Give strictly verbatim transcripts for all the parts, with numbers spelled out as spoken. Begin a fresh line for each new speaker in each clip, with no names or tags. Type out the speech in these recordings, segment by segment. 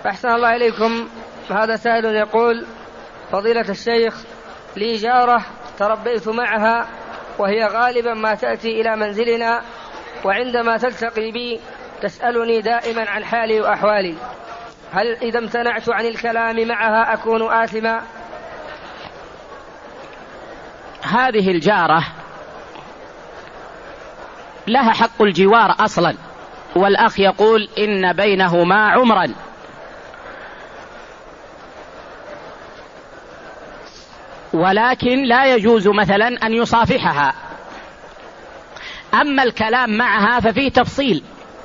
أحسن الله إليكم. هذا سائل يقول: فضيلة الشيخ، لي جارة تربيت معها وهي غالبا ما تأتي إلى منزلنا، وعندما تلتقي بي تسألني دائما عن حالي وأحوالي، هل إذا امتنعت عن الكلام معها أكون آثما؟
هذه الجارة لها حق الجوار أصلا، والأخ يقول إن بينهما عمرا، ولكن لا يجوز مثلا أن يصافحها. أما الكلام معها ففيه تفصيل.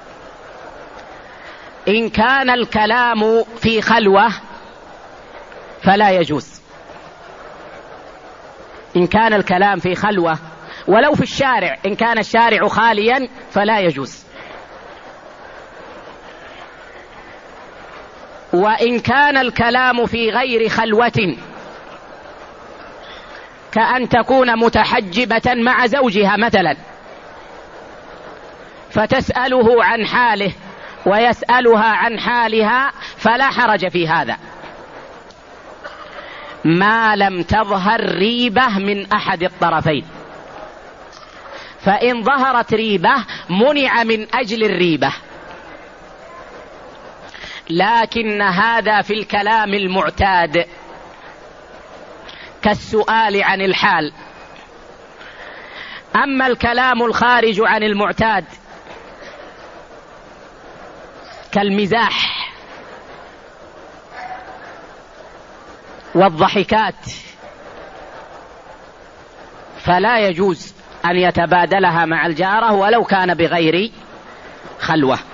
إن كان الكلام في خلوة فلا يجوز، إن كان الكلام في خلوة ولو في الشارع، إن كان الشارع خاليا فلا يجوز. وإن كان الكلام في غير خلوة، كأن تكون متحجبة مع زوجها مثلا فتسأله عن حاله ويسألها عن حالها، فلا حرج في هذا ما لم تظهر ريبة من أحد الطرفين. فإن ظهرت ريبة منع من أجل الريبة، لكن هذا في الكلام المعتاد كالسؤال عن الحال. أما الكلام الخارج عن المعتاد كالمزاح والضحكات فلا يجوز أن يتبادلها مع الجارة ولو كان بغير خلوة.